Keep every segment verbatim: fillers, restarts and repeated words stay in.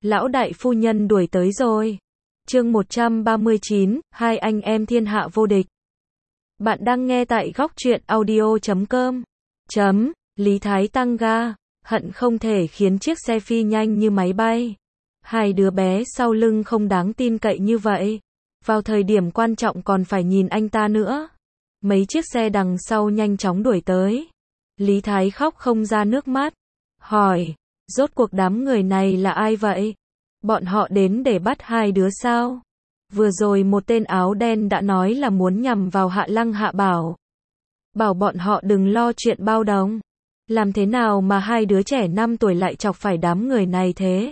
Lão đại phu nhân đuổi tới rồi. Chương một trăm ba mươi chín, hai anh em thiên hạ vô địch. Bạn đang nghe tại góc truyện audio chấm com. Chấm, Lý Thái tăng ga, hận không thể khiến chiếc xe phi nhanh như máy bay. Hai đứa bé sau lưng không đáng tin cậy như vậy. Vào thời điểm quan trọng còn phải nhìn anh ta nữa. Mấy chiếc xe đằng sau nhanh chóng đuổi tới. Lý Thái khóc không ra nước mắt. Hỏi, rốt cuộc đám người này là ai vậy? Bọn họ đến để bắt hai đứa sao? Vừa rồi một tên áo đen đã nói là muốn nhằm vào Hạ Lăng Hạ Bảo. Bảo bọn họ đừng lo chuyện bao đồng. Làm thế nào mà hai đứa trẻ năm tuổi lại chọc phải đám người này thế?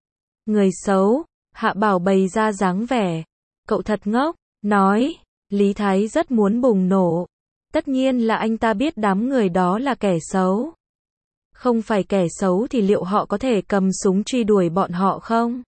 Người xấu, Hạ Bảo bày ra dáng vẻ. Cậu thật ngốc, nói. Lý Thái rất muốn bùng nổ. Tất nhiên là anh ta biết đám người đó là kẻ xấu. Không phải kẻ xấu thì liệu họ có thể cầm súng truy đuổi bọn họ không?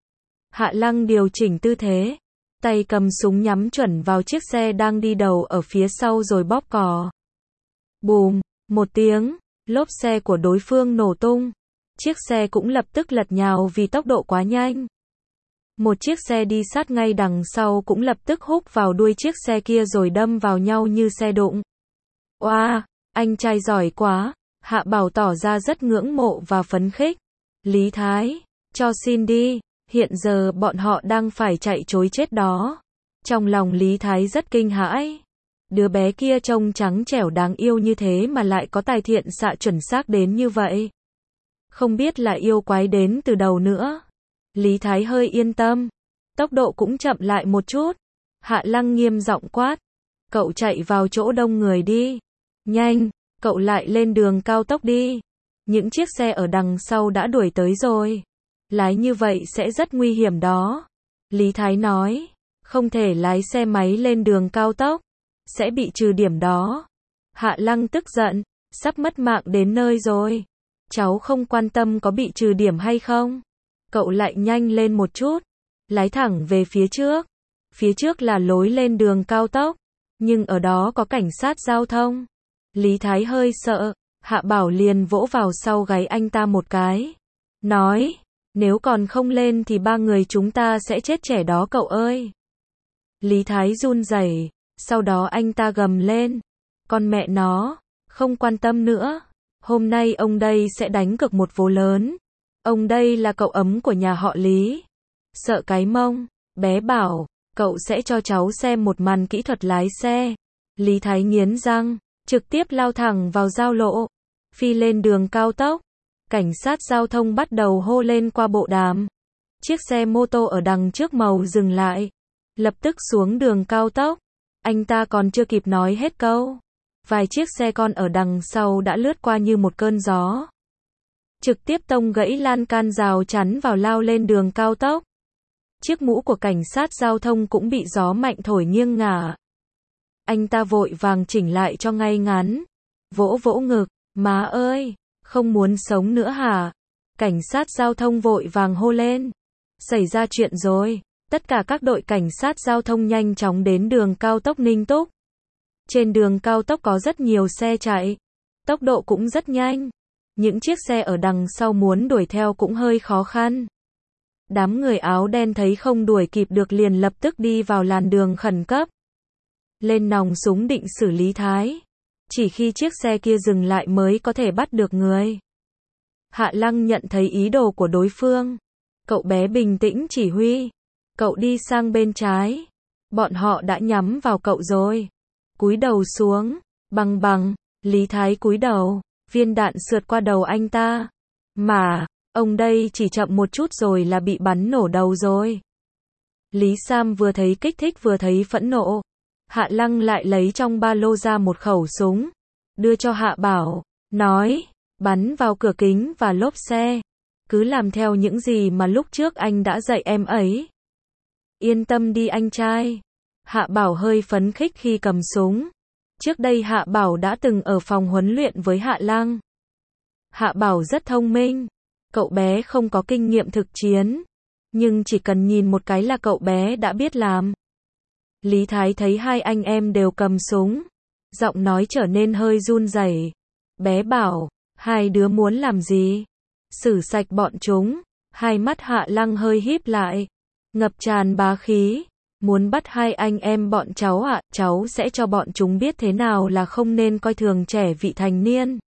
Hạ Lăng điều chỉnh tư thế. Tay cầm súng nhắm chuẩn vào chiếc xe đang đi đầu ở phía sau rồi bóp cò. Bùm, một tiếng, lốp xe của đối phương nổ tung. Chiếc xe cũng lập tức lật nhào vì tốc độ quá nhanh. Một chiếc xe đi sát ngay đằng sau cũng lập tức húc vào đuôi chiếc xe kia rồi đâm vào nhau như xe đụng. Oa, anh trai giỏi quá. Hạ Bảo tỏ ra rất ngưỡng mộ và phấn khích. Lý Thái, cho xin đi, hiện giờ bọn họ đang phải chạy trối chết đó. Trong lòng Lý Thái rất kinh hãi. Đứa bé kia trông trắng trẻo đáng yêu như thế mà lại có tài thiện xạ chuẩn xác đến như vậy. Không biết là yêu quái đến từ đầu nữa. Lý Thái hơi yên tâm. Tốc độ cũng chậm lại một chút. Hạ Lăng nghiêm giọng quát. Cậu chạy vào chỗ đông người đi. Nhanh, cậu lại lên đường cao tốc đi. Những chiếc xe ở đằng sau đã đuổi tới rồi. Lái như vậy sẽ rất nguy hiểm đó. Lý Thái nói. Không thể lái xe máy lên đường cao tốc. Sẽ bị trừ điểm đó. Hạ Lăng tức giận. Sắp mất mạng đến nơi rồi. Cháu không quan tâm có bị trừ điểm hay không. Cậu lại nhanh lên một chút. Lái thẳng về phía trước. Phía trước là lối lên đường cao tốc. Nhưng ở đó có cảnh sát giao thông. Lý Thái hơi sợ. Hạ Bảo liền vỗ vào sau gáy anh ta một cái. Nói. Nếu còn không lên thì ba người chúng ta sẽ chết trẻ đó cậu ơi. Lý Thái run rẩy. Sau đó anh ta gầm lên. Con mẹ nó. Không quan tâm nữa. Hôm nay ông đây sẽ đánh cược một vố lớn. Ông đây là cậu ấm của nhà họ Lý. Sợ cái mông. Bé bảo. Cậu sẽ cho cháu xem một màn kỹ thuật lái xe. Lý Thái nghiến răng. Trực tiếp lao thẳng vào giao lộ. Phi lên đường cao tốc. Cảnh sát giao thông bắt đầu hô lên qua bộ đàm. Chiếc xe mô tô ở đằng trước màu dừng lại. Lập tức xuống đường cao tốc. Anh ta còn chưa kịp nói hết câu. Vài chiếc xe con ở đằng sau đã lướt qua như một cơn gió. Trực tiếp tông gãy lan can rào chắn vào lao lên đường cao tốc. Chiếc mũ của cảnh sát giao thông cũng bị gió mạnh thổi nghiêng ngả. Anh ta vội vàng chỉnh lại cho ngay ngắn. Vỗ vỗ ngực. Má ơi, không muốn sống nữa hả? Cảnh sát giao thông vội vàng hô lên. Xảy ra chuyện rồi. Tất cả các đội cảnh sát giao thông nhanh chóng đến đường cao tốc Ninh Túc. Trên đường cao tốc có rất nhiều xe chạy. Tốc độ cũng rất nhanh. Những chiếc xe ở đằng sau muốn đuổi theo cũng hơi khó khăn. Đám người áo đen thấy không đuổi kịp được liền lập tức đi vào làn đường khẩn cấp. Lên nòng súng định xử Lý Thái. Chỉ khi chiếc xe kia dừng lại mới có thể bắt được người. Hạ Lăng nhận thấy ý đồ của đối phương. Cậu bé bình tĩnh chỉ huy. Cậu đi sang bên trái. Bọn họ đã nhắm vào cậu rồi. Cúi đầu xuống. Bằng bằng. Lý Thái cúi đầu. Viên đạn sượt qua đầu anh ta. Mà, ông đây chỉ chậm một chút rồi là bị bắn nổ đầu rồi. Lý Sam vừa thấy kích thích vừa thấy phẫn nộ. Hạ Lăng lại lấy trong ba lô ra một khẩu súng. Đưa cho Hạ Bảo. Nói. Bắn vào cửa kính và lốp xe. Cứ làm theo những gì mà lúc trước anh đã dạy em ấy. Yên tâm đi anh trai. Hạ Bảo hơi phấn khích khi cầm súng. Trước đây Hạ Bảo đã từng ở phòng huấn luyện với Hạ Lăng. Hạ Bảo rất thông minh. Cậu bé không có kinh nghiệm thực chiến. Nhưng chỉ cần nhìn một cái là cậu bé đã biết làm. Lý Thái thấy hai anh em đều cầm súng. Giọng nói trở nên hơi run rẩy. Bé bảo, hai đứa muốn làm gì? Xử sạch bọn chúng. Hai mắt Hạ Lăng hơi híp lại, ngập tràn bá khí. Muốn bắt hai anh em bọn cháu ạ, à, cháu sẽ cho bọn chúng biết thế nào là không nên coi thường trẻ vị thành niên.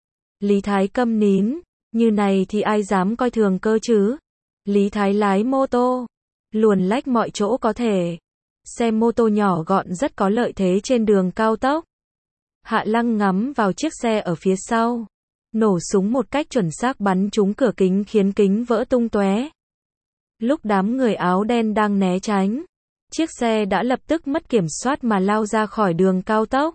Lý Thái câm nín, như này thì ai dám coi thường cơ chứ? Lý Thái lái mô tô, luồn lách mọi chỗ có thể. Xe mô tô nhỏ gọn rất có lợi thế trên đường cao tốc. Hạ Lăng ngắm vào chiếc xe ở phía sau, nổ súng một cách chuẩn xác bắn trúng cửa kính khiến kính vỡ tung tóe. Lúc đám người áo đen đang né tránh, chiếc xe đã lập tức mất kiểm soát mà lao ra khỏi đường cao tốc.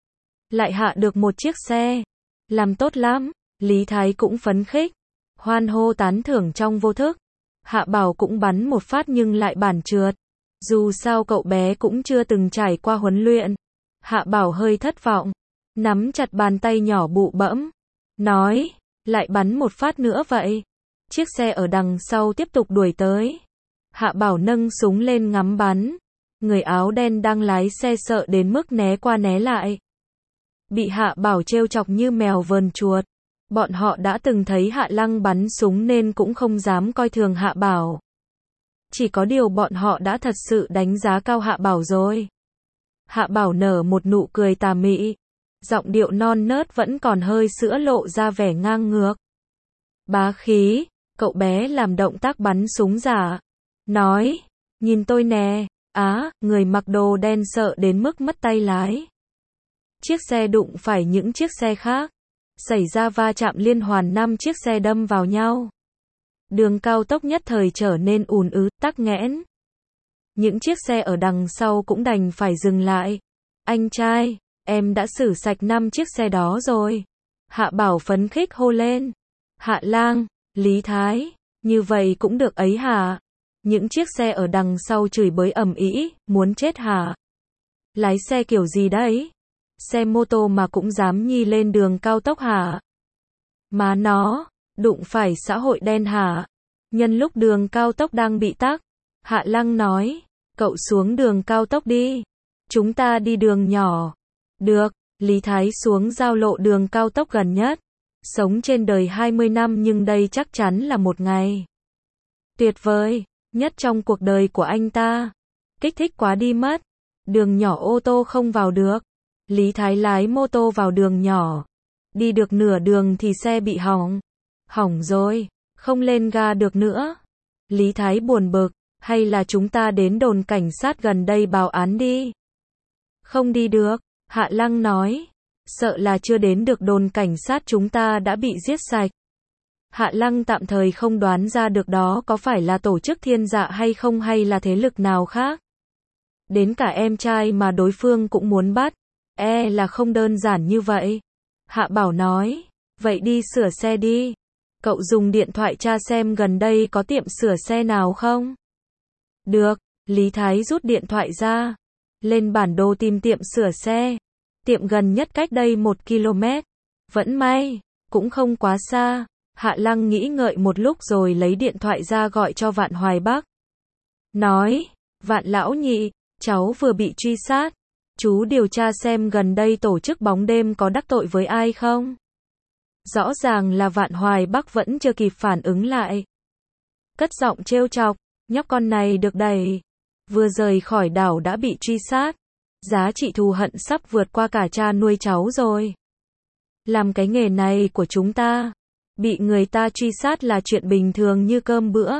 Lại hạ được một chiếc xe. Làm tốt lắm, Lý Thái cũng phấn khích, hoan hô tán thưởng trong vô thức. Hạ Bảo cũng bắn một phát nhưng lại bản trượt. Dù sao cậu bé cũng chưa từng trải qua huấn luyện. Hạ Bảo hơi thất vọng, nắm chặt bàn tay nhỏ bụ bẫm, nói, lại bắn một phát nữa vậy. Chiếc xe ở đằng sau tiếp tục đuổi tới. Hạ Bảo nâng súng lên ngắm bắn. Người áo đen đang lái xe sợ đến mức né qua né lại. Bị Hạ Bảo trêu chọc như mèo vờn chuột. Bọn họ đã từng thấy Hạ Lăng bắn súng nên cũng không dám coi thường Hạ Bảo. Chỉ có điều bọn họ đã thật sự đánh giá cao Hạ Bảo rồi. Hạ Bảo nở một nụ cười tà mị. Giọng điệu non nớt vẫn còn hơi sữa lộ ra vẻ ngang ngược. Bá khí, cậu bé làm động tác bắn súng giả. Nói, nhìn tôi nè, á, người mặc đồ đen sợ đến mức mất tay lái. Chiếc xe đụng phải những chiếc xe khác. Xảy ra va chạm liên hoàn năm chiếc xe đâm vào nhau. Đường cao tốc nhất thời trở nên ùn ứ, tắc nghẽn. Những chiếc xe ở đằng sau cũng đành phải dừng lại. Anh trai, em đã xử sạch năm chiếc xe đó rồi. Hạ Bảo phấn khích hô lên. Hạ Lang, Lý Thái, như vậy cũng được ấy hả? Những chiếc xe ở đằng sau chửi bới ầm ĩ, muốn chết hả? Lái xe kiểu gì đấy? Xe mô tô mà cũng dám nhi lên đường cao tốc hả? Má nó, đụng phải xã hội đen hả? Nhân lúc đường cao tốc đang bị tắc, Hạ Lăng nói, cậu xuống đường cao tốc đi. Chúng ta đi đường nhỏ. Được, Lý Thái xuống giao lộ đường cao tốc gần nhất. Sống trên đời hai mươi năm nhưng đây chắc chắn là một ngày tuyệt vời nhất trong cuộc đời của anh ta. Kích thích quá đi mất. Đường nhỏ ô tô không vào được. Lý Thái lái mô tô vào đường nhỏ. Đi được nửa đường thì xe bị hỏng. Hỏng rồi, không lên ga được nữa. Lý Thái buồn bực, hay là chúng ta đến đồn cảnh sát gần đây báo án đi. Không đi được, Hạ Lăng nói. Sợ là chưa đến được đồn cảnh sát chúng ta đã bị giết sạch. Hạ Lăng tạm thời không đoán ra được đó có phải là tổ chức Thiên Dạ hay không hay là thế lực nào khác. Đến cả em trai mà đối phương cũng muốn bắt. E là không đơn giản như vậy. Hạ Bảo nói, vậy đi sửa xe đi. Cậu dùng điện thoại tra xem gần đây có tiệm sửa xe nào không? Được, Lý Thái rút điện thoại ra. Lên bản đồ tìm tiệm sửa xe. Tiệm gần nhất cách đây một ki lô mét. Vẫn may, cũng không quá xa. Hạ Lăng nghĩ ngợi một lúc rồi lấy điện thoại ra gọi cho Vạn Hoài Bắc. Nói, Vạn lão nhị, cháu vừa bị truy sát. Chú điều tra xem gần đây tổ chức bóng đêm có đắc tội với ai không? Rõ ràng là Vạn Hoài Bắc vẫn chưa kịp phản ứng lại. Cất giọng trêu chọc, nhóc con này được đẩy. Vừa rời khỏi đảo đã bị truy sát. Giá trị thù hận sắp vượt qua cả cha nuôi cháu rồi. Làm cái nghề này của chúng ta, bị người ta truy sát là chuyện bình thường như cơm bữa.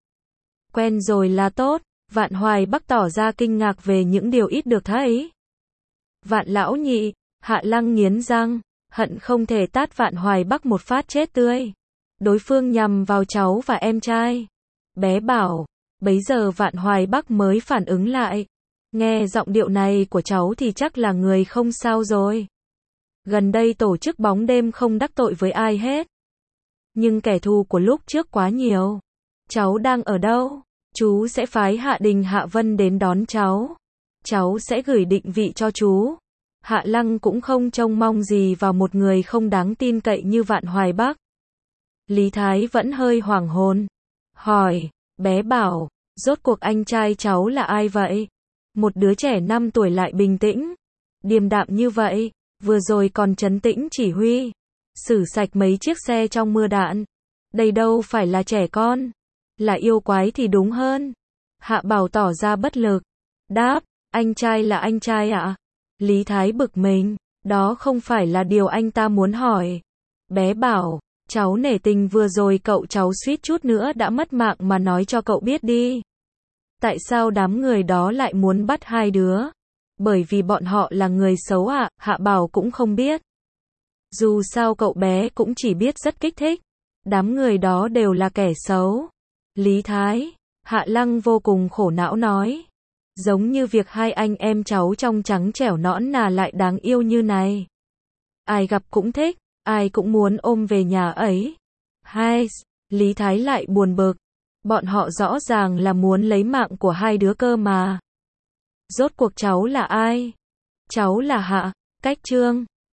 Quen rồi là tốt. Vạn Hoài Bắc tỏ ra kinh ngạc về những điều ít được thấy. Vạn lão nhị, Hạ Lăng nghiến răng, hận không thể tát Vạn Hoài Bắc một phát chết tươi. Đối phương nhằm vào cháu và em trai. Bé bảo, bấy giờ Vạn Hoài Bắc mới phản ứng lại. Nghe giọng điệu này của cháu thì chắc là người không sao rồi. Gần đây tổ chức bóng đêm không đắc tội với ai hết. Nhưng kẻ thù của lúc trước quá nhiều. Cháu đang ở đâu? Chú sẽ phái Hạ Đình Hạ Vân đến đón cháu. Cháu sẽ gửi định vị cho chú. Hạ Lăng cũng không trông mong gì vào một người không đáng tin cậy như Vạn Hoài Bắc. Lý Thái vẫn hơi hoảng hồn. Hỏi, bé bảo, rốt cuộc anh trai cháu là ai vậy? Một đứa trẻ năm tuổi lại bình tĩnh, điềm đạm như vậy, vừa rồi còn trấn tĩnh chỉ huy, xử sạch mấy chiếc xe trong mưa đạn. Đây đâu phải là trẻ con. Là yêu quái thì đúng hơn. Hạ Bảo tỏ ra bất lực. Đáp, anh trai là anh trai ạ. À? Lý Thái bực mình, đó không phải là điều anh ta muốn hỏi. Bé bảo, cháu nể tình vừa rồi cậu cháu suýt chút nữa đã mất mạng mà nói cho cậu biết đi. Tại sao đám người đó lại muốn bắt hai đứa? Bởi vì bọn họ là người xấu ạ, à? Hạ Bảo cũng không biết. Dù sao cậu bé cũng chỉ biết rất kích thích. Đám người đó đều là kẻ xấu. Lý Thái, Hạ Lăng vô cùng khổ não nói. Giống như việc hai anh em cháu trong trắng trẻo nõn nà lại đáng yêu như này. Ai gặp cũng thích, ai cũng muốn ôm về nhà ấy. Hai, Lý Thái lại buồn bực. Bọn họ rõ ràng là muốn lấy mạng của hai đứa cơ mà. Rốt cuộc cháu là ai? Cháu là Hạ, Cách Trương.